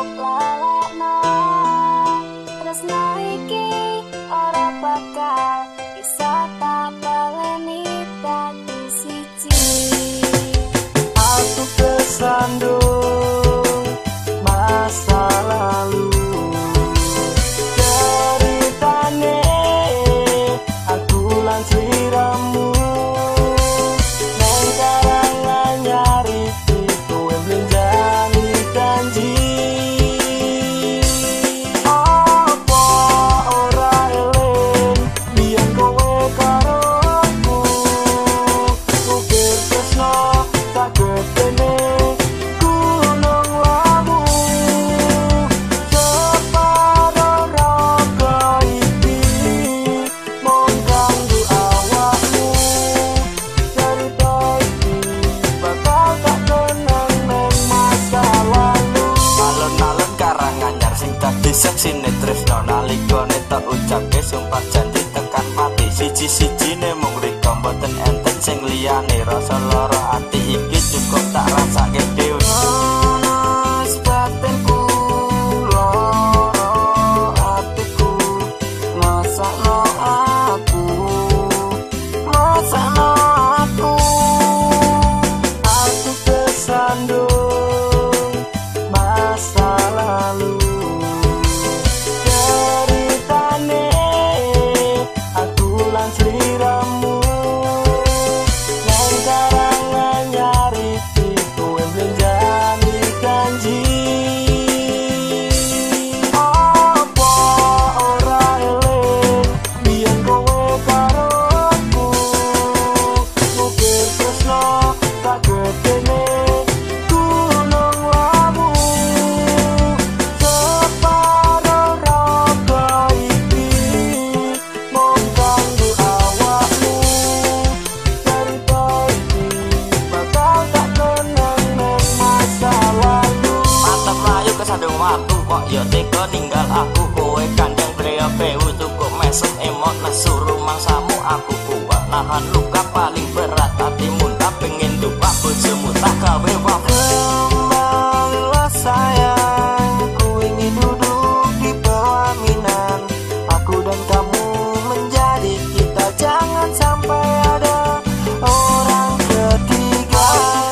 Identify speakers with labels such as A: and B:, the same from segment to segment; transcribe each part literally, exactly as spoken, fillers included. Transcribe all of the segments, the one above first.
A: mbok lalekno. Tresno iki ora bakal bisa tak baleni dadi siji.
B: Aku kesandung masa lalu, ceritane aku lan sliramu neng karangan nyari kowe blenjani janji. Apa ora eling biyen kowe karo aku, ukir tresno tak gedene gunung lawu. Separo raga iki mung kanggo awakmu, cerita iki bakal tak kenang neng masa lalu. Alon-alon Karanganyar sing dadi seksine tresno nalikane tak ucapke sumpah janji tekan mati. Siji-sijine mung rika mboten enten sing liyane, rasa lara ati iki cukup tak rasake dhewe. Panas batinku, lara atiku, masakno aku, masakno aku. Aku kesandung masa lalu, ceritane aku lan sliramu neng karangan nyari kowe blenjani janji. Apa ora eling biyen kowe karo aku, ukir tresno tak gedene gunung lawu. Separo raga iki mung kanggo awakmu, cerita iki bakal tak kenang neng masa lalu. Mantap mlayu kesandung watu kok ya tega ninggal aku, kowe kandang breya-brewu cukup mesem emot nesu rumangsamu. Aku kuat nahan luka paling berat, hatimu tak pengen lupa bojomu tak gawe wae. Kembalilah sayang, ku ingin duduk di pelaminan, aku dan kamu menjadi kita, jangan sampai ada orang ketiga.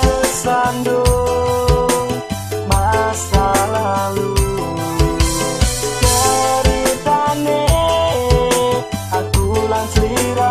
B: Kesandung masa lalu, ceritane aku lan sliramu